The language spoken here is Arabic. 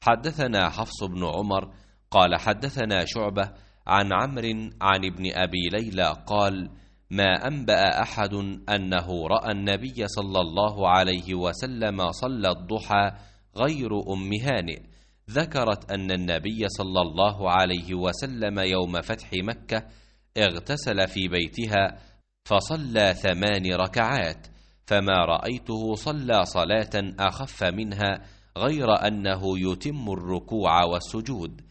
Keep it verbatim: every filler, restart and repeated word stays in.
حدثنا حفص بن عمر قال حدثنا شعبة عن عمرو عن ابن أبي ليلى قال: ما أنبأ أحد أنه رأى النبي صلى الله عليه وسلم صلى الضحى غير أم هانئ. ذكرت أن النبي صلى الله عليه وسلم يوم فتح مكة اغتسل في بيتها فصلى ثمان ركعات، فما رأيته صلى صلاة أخف منها غير أنه يتم الركوع والسجود.